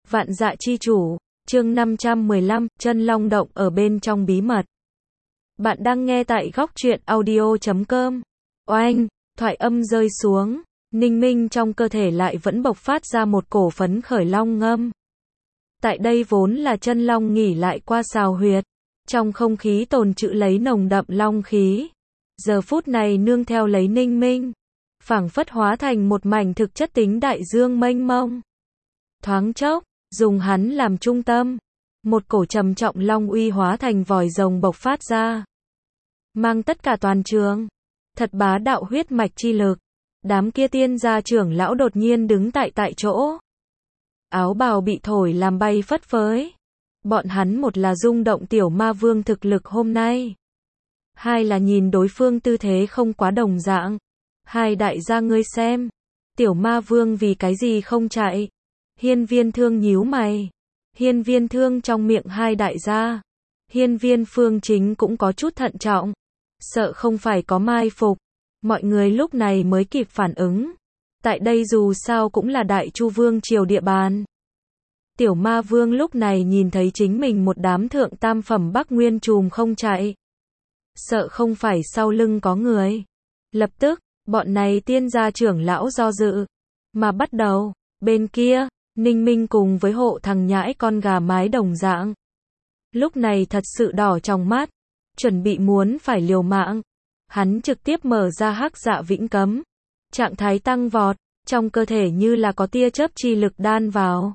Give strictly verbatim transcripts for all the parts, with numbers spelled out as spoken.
Vạn Dạ Chi Chủ, chương năm trăm mười lăm, chân long động ở bên trong bí mật. Bạn đang nghe tại góc truyện audio chấm com. Oanh, thoại âm rơi xuống, Ninh Minh trong cơ thể lại vẫn bộc phát ra một cổ phấn khởi long ngâm. Tại đây vốn là chân long nghỉ lại qua sào huyệt, trong không khí tồn trữ lấy nồng đậm long khí. Giờ phút này nương theo lấy Ninh Minh, phảng phất hóa thành một mảnh thực chất tính đại dương mênh mông. Thoáng chốc, dùng hắn làm trung tâm, một cổ trầm trọng long uy hóa thành vòi rồng bộc phát ra, mang tất cả toàn trường, thật bá đạo huyết mạch chi lực. Đám kia tiên gia trưởng lão đột nhiên đứng tại tại chỗ, áo bào bị thổi làm bay phất phới. Bọn hắn một là rung động tiểu ma vương thực lực hôm nay, hai là nhìn đối phương tư thế không quá đồng dạng. Hai đại gia ngươi xem, tiểu ma vương vì cái gì không chạy? Hiên Viên Thương nhíu mày. Hiên Viên Thương trong miệng hai đại gia, Hiên Viên Phương Chính cũng có chút thận trọng, sợ không phải có mai phục. Mọi người lúc này mới kịp phản ứng, tại đây dù sao cũng là Đại Chu Vương triều địa bàn. Tiểu ma vương lúc này nhìn thấy chính mình một đám thượng tam phẩm Bắc Nguyên trùm không chạy, sợ không phải sau lưng có người. Lập tức, bọn này tiên gia trưởng lão do dự, mà bắt đầu. Bên kia, Ninh Minh cùng với hộ thằng nhãi con gà mái đồng dạng, lúc này thật sự đỏ trong mắt, chuẩn bị muốn phải liều mạng. Hắn trực tiếp mở ra hắc dạ vĩnh cấm, trạng thái tăng vọt, trong cơ thể như là có tia chớp chi lực đan vào.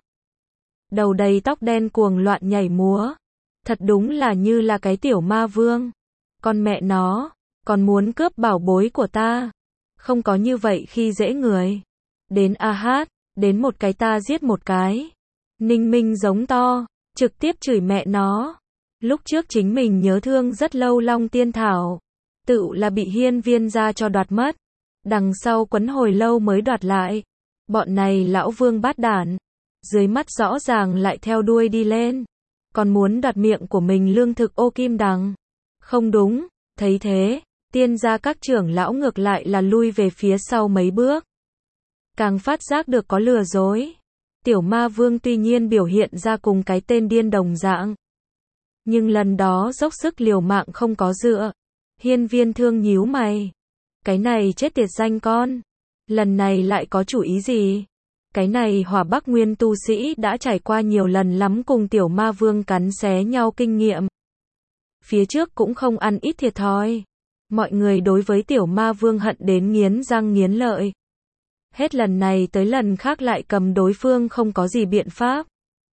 Đầu đầy tóc đen cuồng loạn nhảy múa, thật đúng là như là cái tiểu ma vương. Con mẹ nó, còn muốn cướp bảo bối của ta, không có như vậy khi dễ người. Đến a hát, đến một cái ta giết một cái. Ninh Minh giống to, trực tiếp chửi mẹ nó. Lúc trước chính mình nhớ thương rất lâu Long Tiên Thảo, tự là bị Hiên Viên gia cho đoạt mất, đằng sau quấn hồi lâu mới đoạt lại. Bọn này lão vương bát đản, dưới mắt rõ ràng lại theo đuôi đi lên, còn muốn đoạt miệng của mình lương thực ô kim đằng. Không đúng, thấy thế, tiên gia các trưởng lão ngược lại là lui về phía sau mấy bước, càng phát giác được có lừa dối. Tiểu ma vương tuy nhiên biểu hiện ra cùng cái tên điên đồng dạng, nhưng lần đó dốc sức liều mạng không có dựa. Hiên Viên Thương nhíu mày, cái này chết tiệt danh con, lần này lại có chủ ý gì? Cái này hỏa Bắc Nguyên tu sĩ đã trải qua nhiều lần lắm cùng tiểu ma vương cắn xé nhau kinh nghiệm, phía trước cũng không ăn ít thiệt thòi. Mọi người đối với tiểu ma vương hận đến nghiến răng nghiến lợi, hết lần này tới lần khác lại cầm đối phương không có gì biện pháp.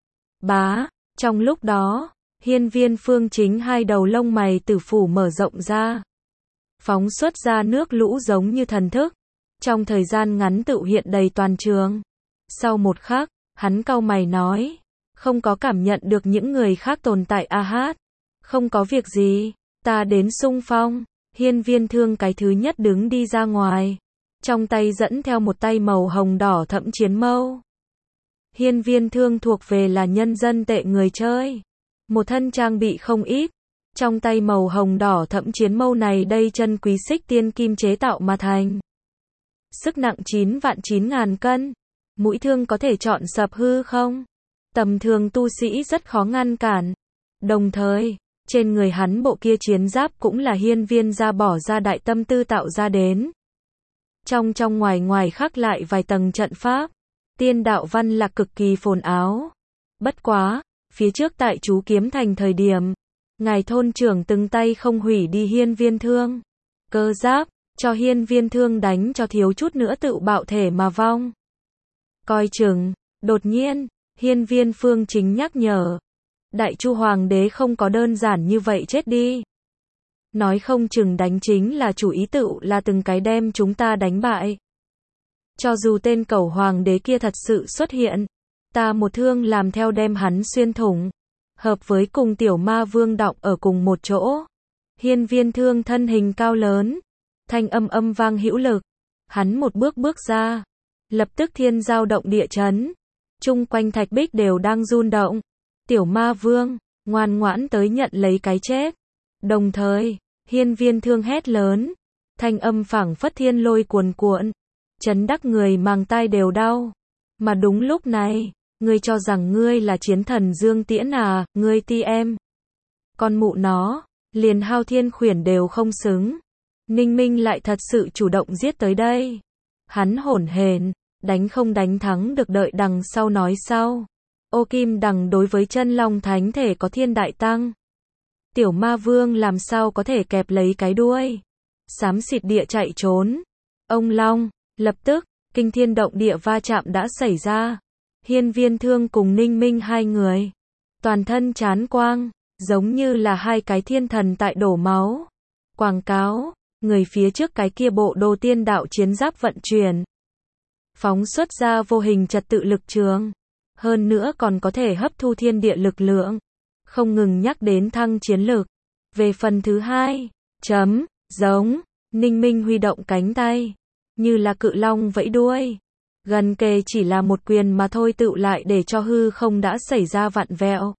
Bá, trong lúc đó, Hiên Viên Phương Chính hai đầu lông mày tử phủ mở rộng ra, phóng xuất ra nước lũ giống như thần thức, trong thời gian ngắn tự hiện đầy toàn trường. Sau một khắc, hắn cau mày nói, không có cảm nhận được những người khác tồn tại a hát. Không có việc gì, ta đến xung phong. Hiên Viên Thương cái thứ nhất đứng đi ra ngoài, trong tay dẫn theo một tay màu hồng đỏ thẫm chiến mâu. Hiên Viên Thương thuộc về là nhân dân tệ người chơi, một thân trang bị không ít, trong tay màu hồng đỏ thẫm chiến mâu này đây chân quý xích tiên kim chế tạo mà thành, sức nặng chín vạn chín ngàn cân, mũi thương có thể chọn sập hư không, tầm thường tu sĩ rất khó ngăn cản. Đồng thời, trên người hắn bộ kia chiến giáp cũng là Hiên Viên gia bỏ ra đại tâm tư tạo ra đến, trong trong ngoài ngoài khắc lại vài tầng trận pháp, tiên đạo văn là cực kỳ phồn áo. Bất quá, phía trước tại chú Kiếm Thành thời điểm, ngài thôn trưởng từng tay không hủy đi Hiên Viên Thương cơ giáp, cho Hiên Viên Thương đánh cho thiếu chút nữa tự bạo thể mà vong. Coi chừng. Đột nhiên, Hiên Viên Phương Chính nhắc nhở, Đại Chu Hoàng đế không có đơn giản như vậy chết đi. Nói không chừng đánh chính là chủ ý tự là từng cái đem chúng ta đánh bại. Cho dù tên cẩu hoàng đế kia thật sự xuất hiện, ta một thương làm theo đem hắn xuyên thủng, hợp với cùng tiểu ma vương đọng ở cùng một chỗ. Hiên Viên Thương thân hình cao lớn, thanh âm âm vang hữu lực, hắn một bước bước ra, lập tức thiên giao động địa chấn, chung quanh thạch bích đều đang run động. Tiểu ma vương, ngoan ngoãn tới nhận lấy cái chết. Đồng thời, Hiên Viên Thương hét lớn, thanh âm phảng phất thiên lôi cuồn cuộn, chấn đắc người màng tai đều đau. Mà đúng lúc này, Ngươi cho rằng ngươi là chiến thần Dương Tiễn à, ngươi ti em. Con mụ nó, liền Hao Thiên Khuyển đều không xứng. Ninh Minh lại thật sự chủ động giết tới đây. Hắn hổn hển, đánh không đánh thắng được đợi đằng sau nói sau. Ô Kim Đằng đối với chân long thánh thể có thiên đại tăng. Tiểu ma vương làm sao có thể kẹp lấy cái đuôi. Xám xịt địa chạy trốn. Ông Long, lập tức, kinh thiên động địa va chạm đã xảy ra. Hiên Viên Thương cùng Ninh Minh hai người. Toàn thân chán quang, giống như là hai cái thiên thần tại đổ máu. Quảng cáo, người phía trước cái kia bộ đồ tiên đạo chiến giáp vận chuyển. Phóng xuất ra vô hình trật tự lực trường. Hơn nữa còn có thể hấp thu thiên địa lực lượng. Không ngừng nhắc đến thăng chiến lực. Về phần thứ hai, chấm, giống, Ninh Minh huy động cánh tay. Như là cự long vẫy đuôi. Gần kề chỉ là một quyền mà thôi tựu lại để cho hư không đã xảy ra vặn vẹo.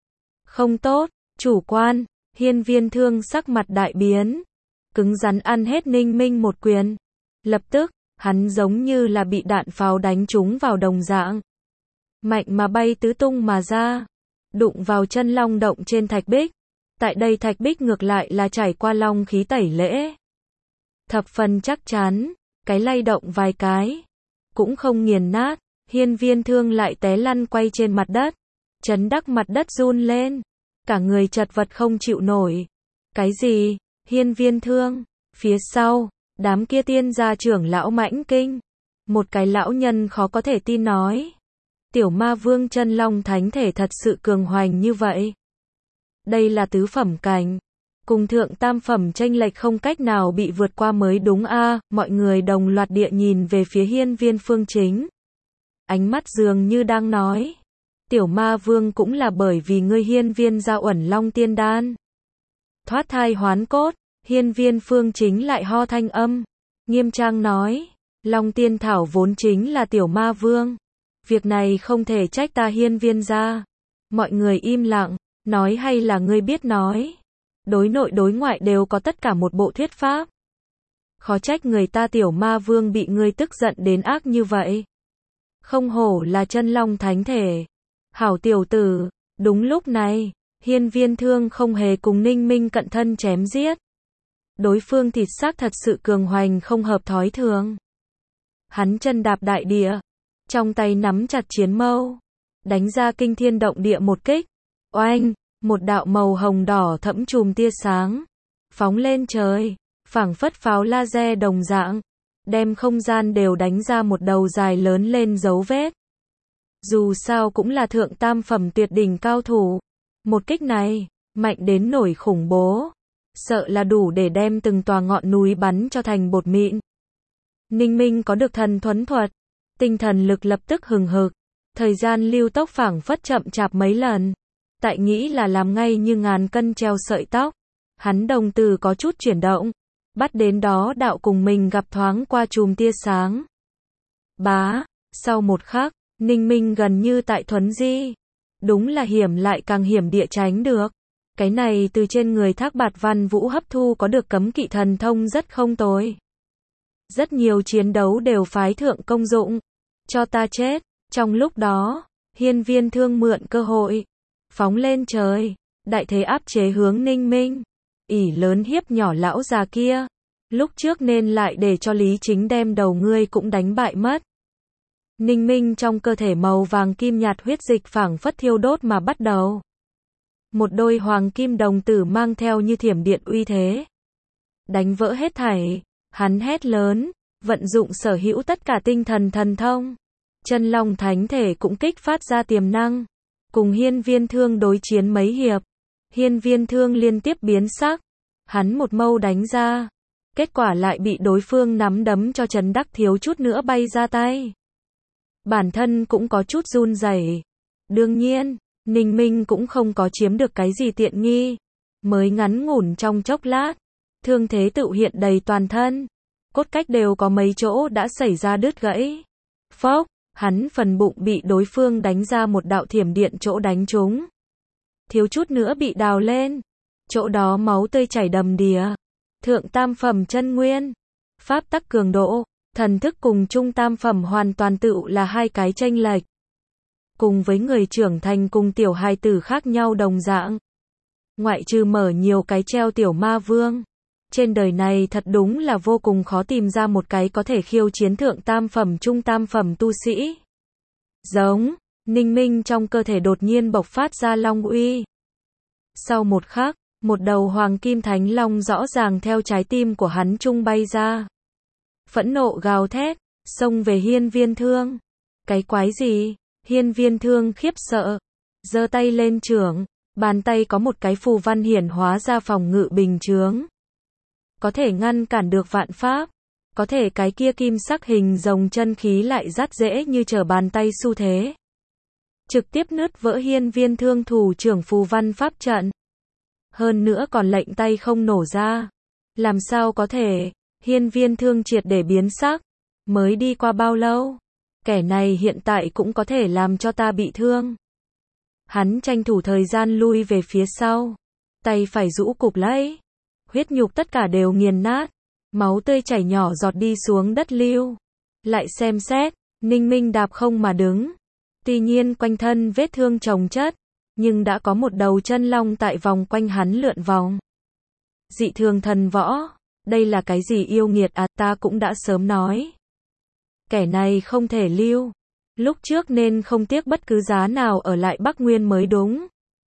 Không tốt, chủ quan, Hiên Viên Thương sắc mặt đại biến. Cứng rắn ăn hết Ninh Minh một quyền. Lập tức, hắn giống như là bị đạn pháo đánh trúng vào đồng dạng. Mạnh mà bay tứ tung mà ra. Đụng vào chân long động trên thạch bích. Tại đây thạch bích ngược lại là trải qua long khí tẩy lễ. Thập phần chắc chắn, cái lay động vài cái. Cũng không nghiền nát, Hiên Viên Thương lại té lăn quay trên mặt đất. Chấn đắc mặt đất run lên. Cả người chật vật không chịu nổi. Cái gì? Hiên Viên Thương. Phía sau, đám kia tiên gia trưởng lão mãnh kinh. Một cái lão nhân khó có thể tin nói. Tiểu ma vương chân long thánh thể thật sự cường hoành như vậy. Đây là tứ phẩm cảnh. Cùng thượng tam phẩm chênh lệch không cách nào bị vượt qua mới đúng a. Mọi người đồng loạt địa nhìn về phía Hiên Viên Phương Chính. Ánh mắt dường như đang nói. Tiểu ma vương cũng là bởi vì ngươi Hiên Viên ra uẩn long tiên đan. Thoát thai hoán cốt, Hiên Viên Phương Chính lại ho thanh âm. Nghiêm trang nói. Long tiên thảo vốn chính là tiểu ma vương. Việc này không thể trách ta Hiên Viên ra. Mọi người im lặng. Nói hay là ngươi biết nói. Đối nội đối ngoại đều có tất cả một bộ thuyết pháp. Khó trách người ta tiểu ma vương bị ngươi tức giận đến ác như vậy. Không hổ là chân long thánh thể. Hảo tiểu tử, đúng lúc này, Hiên Viên Thương không hề cùng Ninh Minh cận thân chém giết. Đối phương thịt xác thật sự cường hoành không hợp thói thường. Hắn chân đạp đại địa, trong tay nắm chặt chiến mâu, đánh ra kinh thiên động địa một kích. Oanh! Một đạo màu hồng đỏ thẫm chùm tia sáng, phóng lên trời, phảng phất pháo laser đồng dạng, đem không gian đều đánh ra một đầu dài lớn lên dấu vết. Dù sao cũng là thượng tam phẩm tuyệt đỉnh cao thủ. Một kích này, mạnh đến nổi khủng bố. Sợ là đủ để đem từng tòa ngọn núi bắn cho thành bột mịn. Ninh Minh có được thần thuấn thuật. Tinh thần lực lập tức hừng hực. Thời gian lưu tốc phảng phất chậm chạp mấy lần. Tại nghĩ là làm ngay như ngàn cân treo sợi tóc. Hắn đồng tử có chút chuyển động. Bắt đến đó đạo cùng mình gặp thoáng qua chùm tia sáng. Bá, sau một khắc, Ninh Minh gần như tại thuấn di. Đúng là hiểm lại càng hiểm địa tránh được. Cái này từ trên người Thác Bạt Văn Vũ hấp thu có được cấm kỵ thần thông rất không tồi. Rất nhiều chiến đấu đều phái thượng công dụng. Cho ta chết. Trong lúc đó, Hiên Viên Thương mượn cơ hội. Phóng lên trời. Đại thế áp chế hướng Ninh Minh. Ỷ lớn hiếp nhỏ lão già kia. Lúc trước nên lại để cho Lý Chính đem đầu ngươi cũng đánh bại mất. Ninh Minh trong cơ thể màu vàng kim nhạt huyết dịch phảng phất thiêu đốt mà bắt đầu. Một đôi hoàng kim đồng tử mang theo như thiểm điện uy thế. Đánh vỡ hết thảy. Hắn hét lớn. Vận dụng sở hữu tất cả tinh thần thần thông. Chân long thánh thể cũng kích phát ra tiềm năng. Cùng Hiên Viên Thương đối chiến mấy hiệp. Hiên Viên Thương liên tiếp biến sắc. Hắn một mâu đánh ra. Kết quả lại bị đối phương nắm đấm cho chấn đắc thiếu chút nữa bay ra tay. Bản thân cũng có chút run rẩy. Đương nhiên, Ninh Minh cũng không có chiếm được cái gì tiện nghi. Mới ngắn ngủn trong chốc lát. Thương thế tự hiện đầy toàn thân. Cốt cách đều có mấy chỗ đã xảy ra đứt gãy. Phốc, hắn phần bụng bị đối phương đánh ra một đạo thiểm điện chỗ đánh trúng. Thiếu chút nữa bị đào lên. Chỗ đó máu tươi chảy đầm đìa. Thượng tam phẩm chân nguyên. Pháp tắc cường độ. Thần thức cùng trung tam phẩm hoàn toàn tự là hai cái chênh lệch. cùng với người trưởng thành cùng tiểu hài tử khác nhau đồng dạng. Ngoại trừ mở nhiều cái treo tiểu ma vương. Trên đời này thật đúng là vô cùng khó tìm ra một cái có thể khiêu chiến thượng tam phẩm trung tam phẩm tu sĩ. Giống, Ninh Minh trong cơ thể đột nhiên bộc phát ra long uy. Sau một khắc, một đầu hoàng kim thánh long rõ ràng theo trái tim của hắn trung bay ra. Phẫn nộ gào thét, xông về Hiên Viên Thương. Cái quái gì? Hiên Viên Thương khiếp sợ, giơ tay lên chưởng, bàn tay có một cái phù văn hiển hóa ra phòng ngự bình chướng. Có thể ngăn cản được vạn pháp, có thể cái kia kim sắc hình rồng chân khí lại rất dễ như trở bàn tay xu thế. Trực tiếp nứt vỡ Hiên Viên Thương thủ trưởng phù văn pháp trận. Hơn nữa còn lệnh tay không nổ ra. Làm sao có thể? Hiên Viên Thương triệt để biến sắc. Mới đi qua bao lâu? Kẻ này hiện tại cũng có thể làm cho ta bị thương. Hắn tranh thủ thời gian lui về phía sau. Tay phải rũ cục lấy. Huyết nhục tất cả đều nghiền nát. Máu tươi chảy nhỏ giọt đi xuống đất lưu. Lại xem xét, Ninh Minh đạp không mà đứng. Tuy nhiên quanh thân vết thương chồng chất, nhưng đã có một đầu chân long tại vòng quanh hắn lượn vòng. Dị thường thần võ, đây là cái gì yêu nghiệt à, ta cũng đã sớm nói. Kẻ này không thể lưu. Lúc trước nên không tiếc bất cứ giá nào ở lại Bắc Nguyên mới đúng.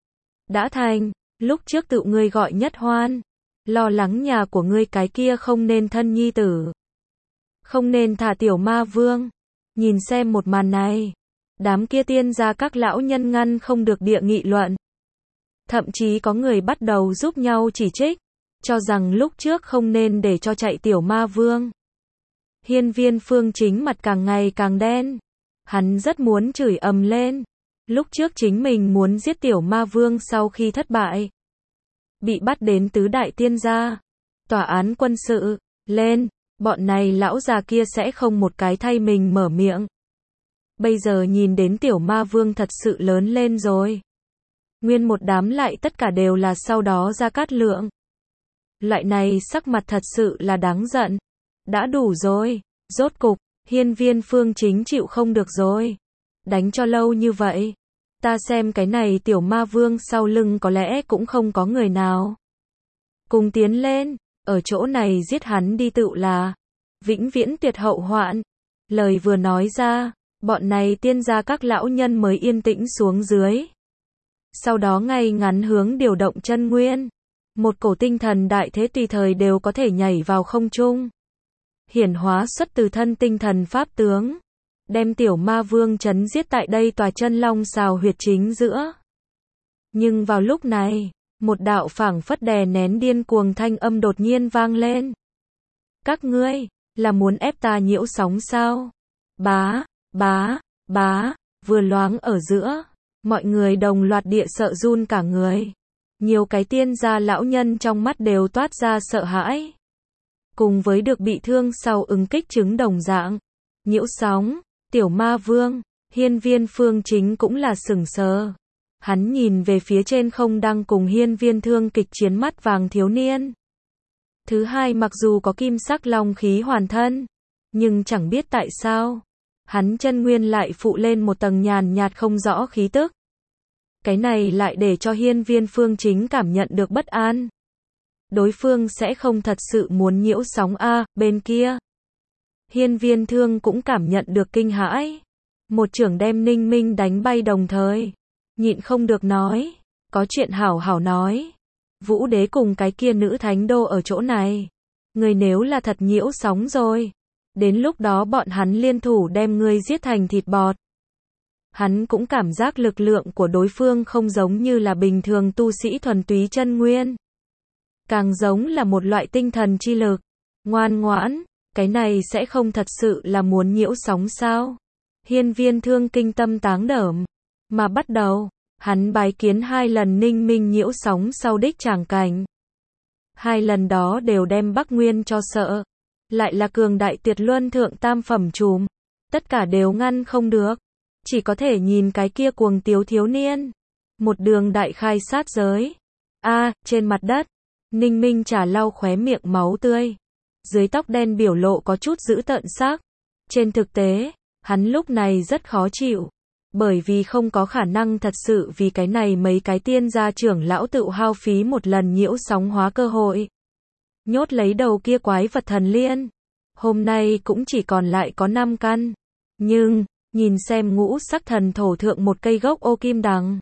Đã thành, lúc trước tự ngươi gọi Nhất Hoan. Lo lắng nhà của ngươi cái kia không nên thân nhi tử. Không nên thả tiểu ma vương. Nhìn xem một màn này. Đám kia tiên gia các lão nhân ngăn không được địa nghị luận. Thậm chí có người bắt đầu giúp nhau chỉ trích. Cho rằng lúc trước không nên để cho chạy tiểu ma vương. Hiên Viên Phương Chính mặt càng ngày càng đen. Hắn rất muốn chửi ầm lên. Lúc trước chính mình muốn giết tiểu ma vương sau khi thất bại. Bị bắt đến tứ đại tiên gia. Tòa án quân sự. Lên. Bọn này lão già kia sẽ không một cái thay mình mở miệng. Bây giờ nhìn đến tiểu ma vương thật sự lớn lên rồi. Nguyên một đám lại tất cả đều là sau đó Gia Cát Lượng. Loại này sắc mặt thật sự là đáng giận. Đã đủ rồi. Rốt cục, Hiên Viên Phương Chính chịu không được rồi. Đánh cho lâu như vậy. Ta xem cái này tiểu ma vương sau lưng có lẽ cũng không có người nào. Cùng tiến lên, ở chỗ này giết hắn đi tựu là vĩnh viễn tuyệt hậu hoạn. Lời vừa nói ra, bọn này tiên gia các lão nhân mới yên tĩnh xuống dưới. Sau đó ngay ngắn hướng điều động chân nguyên. Một cổ tinh thần đại thế tùy thời đều có thể nhảy vào không trung. Hiển hóa xuất từ thân tinh thần pháp tướng. Đem tiểu ma vương chấn giết tại đây tòa chân long xào huyệt chính giữa. Nhưng vào lúc này, một đạo phảng phất đè nén điên cuồng thanh âm đột nhiên vang lên. Các ngươi, là muốn ép ta nhiễu sóng sao? Bá, bá, bá, vừa loáng ở giữa, mọi người đồng loạt địa sợ run cả người. Nhiều cái tiên gia lão nhân trong mắt đều toát ra sợ hãi. Cùng với được bị thương sau ứng kích chứng đồng dạng. Nhiễu sóng, tiểu ma vương, Hiên Viên Phương Chính cũng là sửng sờ. Hắn nhìn về phía trên không đang cùng Hiên Viên Thương kịch chiến mắt vàng thiếu niên. Thứ hai mặc dù có kim sắc long khí hoàn thân, nhưng chẳng biết tại sao, hắn chân nguyên lại phụ lên một tầng nhàn nhạt không rõ khí tức. Cái này lại để cho Hiên Viên Phương Chính cảm nhận được bất an. Đối phương sẽ không thật sự muốn nhiễu sóng a, bên kia. Hiên Viên Thương cũng cảm nhận được kinh hãi. Một chưởng đem Ninh Minh đánh bay đồng thời. Nhịn không được nói. Có chuyện hảo hảo nói. Vũ đế cùng cái kia nữ thánh đô ở chỗ này. Người nếu là thật nhiễu sóng rồi. Đến lúc đó bọn hắn liên thủ đem ngươi giết thành thịt bọt. Hắn cũng cảm giác lực lượng của đối phương không giống như là bình thường tu sĩ thuần túy chân nguyên. Càng giống là một loại tinh thần chi lực. Ngoan ngoãn, cái này sẽ không thật sự là muốn nhiễu sóng sao? Hiên Viên Thương kinh tâm táng đởm. Mà bắt đầu, hắn bái kiến hai lần Ninh Minh nhiễu sóng sau đích tràng cảnh. Hai lần đó đều đem Bắc Nguyên cho sợ. Lại là cường đại tuyệt luân thượng tam phẩm trùm. Tất cả đều ngăn không được. Chỉ có thể nhìn cái kia cuồng tiếu thiếu niên. Một đường đại khai sát giới. A, trên mặt đất. Ninh Minh trà lau khóe miệng máu tươi. Dưới tóc đen biểu lộ có chút dữ tợn sắc. Trên thực tế, hắn lúc này rất khó chịu. Bởi vì không có khả năng thật sự vì cái này mấy cái tiên gia trưởng lão tự hao phí một lần nhiễu sóng hóa cơ hội. Nhốt lấy đầu kia quái vật thần liên. Hôm nay cũng chỉ còn lại có năm căn. Nhưng, nhìn xem ngũ sắc thần thổ thượng một cây gốc ô kim đằng.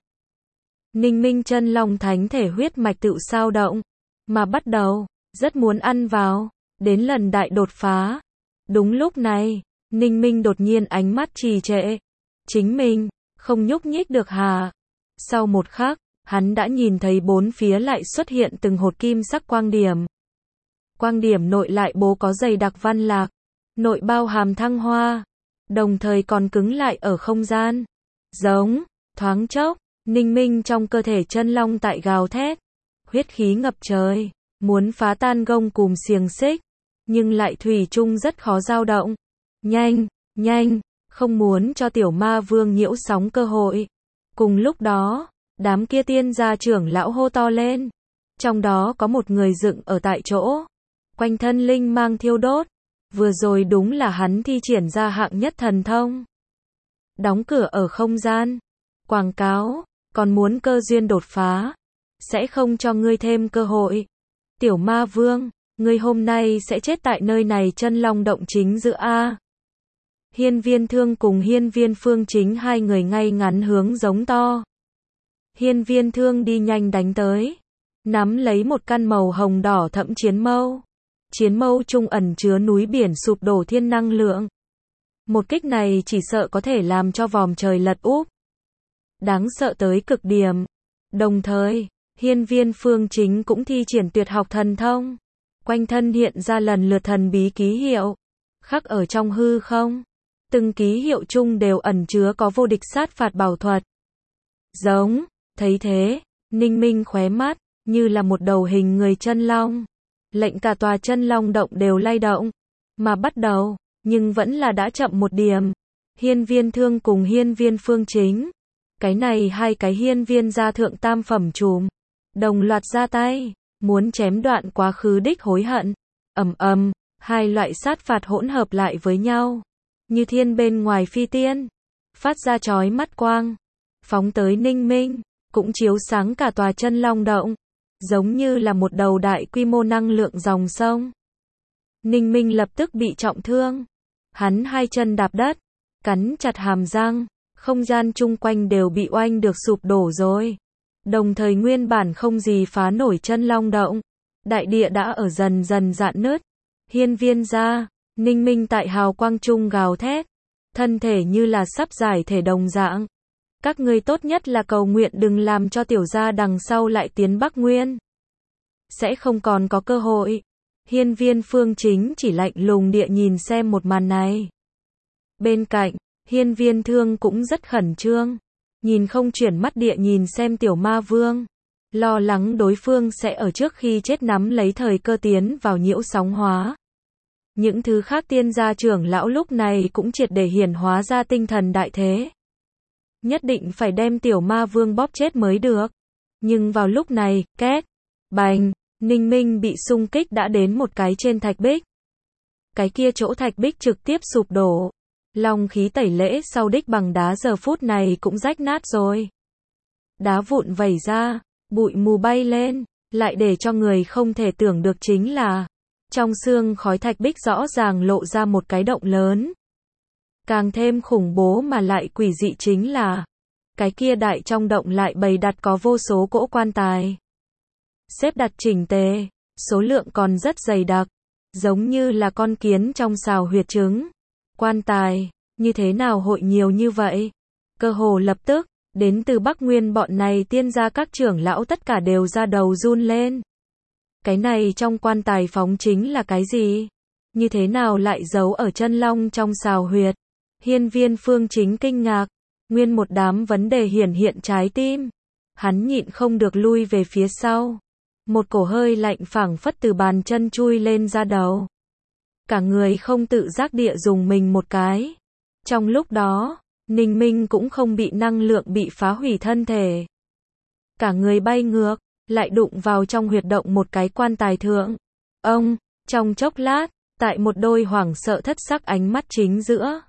Ninh Minh chân long thánh thể huyết mạch tự sao động. Mà bắt đầu, rất muốn ăn vào. Đến lần đại đột phá. Đúng lúc này, Ninh Minh đột nhiên ánh mắt trì trệ. Chính mình, không nhúc nhích được hà. Sau một khắc, hắn đã nhìn thấy bốn phía lại xuất hiện từng hột kim sắc quang điểm. Quang điểm nội lại bố có dày đặc văn lạc. Nội bao hàm thăng hoa. Đồng thời còn cứng lại ở không gian. Giống, thoáng chốc, Ninh Minh trong cơ thể chân long tại gào thét. Huyết khí ngập trời, muốn phá tan gông cùm xiềng xích. Nhưng lại thủy chung rất khó dao động. Nhanh, nhanh, không muốn cho tiểu ma vương nhiễu sóng cơ hội. Cùng lúc đó, đám kia tiên gia trưởng lão hô to lên. Trong đó có một người dựng ở tại chỗ. Quanh thân linh mang thiêu đốt. Vừa rồi đúng là hắn thi triển ra hạng nhất thần thông. Đóng cửa ở không gian. Quảng cáo, còn muốn cơ duyên đột phá. Sẽ không cho ngươi thêm cơ hội. Tiểu ma vương, ngươi hôm nay sẽ chết tại nơi này chân long động chính giữa A. Hiên Viên Thương cùng Hiên Viên Phương Chính hai người ngay ngắn hướng giống to. Hiên Viên Thương đi nhanh đánh tới. Nắm lấy một căn màu hồng đỏ thẫm chiến mâu. Chiến mâu trung ẩn chứa núi biển sụp đổ thiên năng lượng. Một kích này chỉ sợ có thể làm cho vòm trời lật úp. Đáng sợ tới cực điểm. Đồng thời, Hiên Viên Phương Chính cũng thi triển tuyệt học thần thông. Quanh thân hiện ra lần lượt thần bí ký hiệu. Khắc ở trong hư không. Từng ký hiệu chung đều ẩn chứa có vô địch sát phạt bảo thuật. Giống, thấy thế, Ninh Minh khóe mắt, như là một đầu hình người chân long. Lệnh cả tòa chân long động đều lay động. Mà bắt đầu, nhưng vẫn là đã chậm một điểm. Hiên Viên Thương cùng Hiên Viên Phương Chính. Cái này hai cái hiên viên gia thượng tam phẩm trùm. Đồng loạt ra tay, muốn chém đoạn quá khứ đích hối hận. Ầm ầm, hai loại sát phạt hỗn hợp lại với nhau. Như thiên bên ngoài phi tiên. Phát ra chói mắt quang. Phóng tới Ninh Minh, cũng chiếu sáng cả tòa chân long động. Giống như là một đầu đại quy mô năng lượng dòng sông. Ninh Minh lập tức bị trọng thương. Hắn hai chân đạp đất, cắn chặt hàm răng, không gian chung quanh đều bị oanh được sụp đổ rồi. Đồng thời nguyên bản không gì phá nổi chân long động. Đại địa đã ở dần dần rạn nứt. Hiên Viên gia, Ninh Minh tại hào quang trung gào thét. Thân thể như là sắp giải thể đồng dạng. Các ngươi tốt nhất là cầu nguyện đừng làm cho tiểu gia đằng sau lại tiến Bắc Nguyên. Sẽ không còn có cơ hội. Hiên Viên Phương Chính chỉ lạnh lùng địa nhìn xem một màn này. Bên cạnh, Hiên Viên Thương cũng rất khẩn trương. Nhìn không chuyển mắt địa nhìn xem tiểu ma vương. Lo lắng đối phương sẽ ở trước khi chết nắm lấy thời cơ tiến vào nhiễu sóng hóa. Những thứ khác tiên gia trưởng lão lúc này cũng triệt để hiển hóa ra tinh thần đại thế. Nhất định phải đem tiểu ma vương bóp chết mới được. Nhưng vào lúc này, két, bành, Ninh Minh bị xung kích đã đến một cái trên thạch bích. Cái kia chỗ thạch bích trực tiếp sụp đổ. Long khí tẩy lễ sau đích bằng đá giờ phút này cũng rách nát rồi. Đá vụn vẩy ra, bụi mù bay lên, lại để cho người không thể tưởng được chính là trong xương khói thạch bích rõ ràng lộ ra một cái động lớn. Càng thêm khủng bố mà lại quỷ dị chính là cái kia đại trong động lại bày đặt có vô số cỗ quan tài. Xếp đặt chỉnh tề, số lượng còn rất dày đặc, giống như là con kiến trong xào huyệt trứng. Quan tài, như thế nào hội nhiều như vậy? Cơ hồ lập tức, đến từ Bắc Nguyên bọn này tiên gia các trưởng lão tất cả đều ra đầu run lên. Cái này trong quan tài phóng chính là cái gì? Như thế nào lại giấu ở chân long trong xào huyệt? Hiên Viên Phương Chính kinh ngạc, nguyên một đám vấn đề hiển hiện trái tim. Hắn nhịn không được lui về phía sau. Một cổ hơi lạnh phảng phất từ bàn chân chui lên ra đầu. Cả người không tự giác địa dùng mình một cái. Trong lúc đó, Ninh Minh cũng không bị năng lượng bị phá hủy thân thể. Cả người bay ngược, lại đụng vào trong huyệt động một cái quan tài thượng. Ông, trong chốc lát, tại một đôi hoảng sợ thất sắc ánh mắt chính giữa.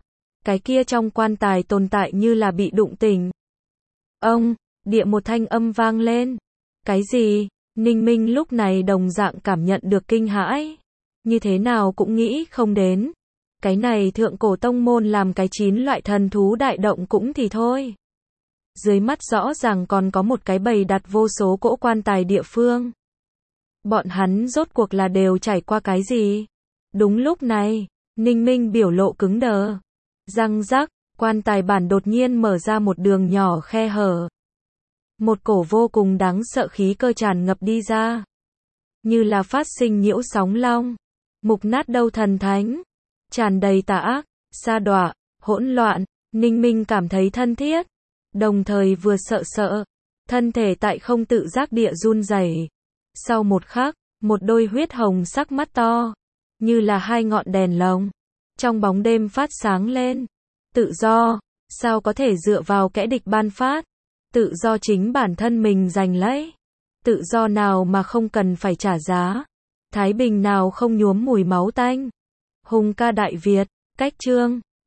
cái kia trong quan tài tồn tại như là bị đụng tỉnh. Ông, địa một thanh âm vang lên. Cái gì? Ninh Minh lúc này đồng dạng cảm nhận được kinh hãi. Như thế nào cũng nghĩ không đến. Cái này thượng cổ tông môn làm cái chín loại thần thú đại động cũng thì thôi. Dưới mắt rõ ràng còn có một cái bầy đặt vô số cỗ quan tài địa phương. Bọn hắn rốt cuộc là đều trải qua cái gì? Đúng lúc này, Ninh Minh biểu lộ cứng đờ. Răng rắc, quan tài bản đột nhiên mở ra một đường nhỏ khe hở. Một cổ vô cùng đáng sợ khí cơ tràn ngập đi ra. Như là phát sinh nhiễu sóng long. Mục nát đâu thần thánh. Tràn đầy tà ác, sa đọa, hỗn loạn. Ninh Minh cảm thấy thân thiết. Đồng thời vừa sợ sợ. Thân thể tại không tự giác địa run rẩy. Sau một khắc, một đôi huyết hồng sắc mắt to. Như là hai ngọn đèn lồng. Trong bóng đêm phát sáng lên. Tự do, sao có thể dựa vào kẻ địch ban phát? Tự do chính bản thân mình giành lấy. Tự do nào mà không cần phải trả giá. Thái bình nào không nhuốm mùi máu tanh. Hùng ca Đại Việt, cách chương.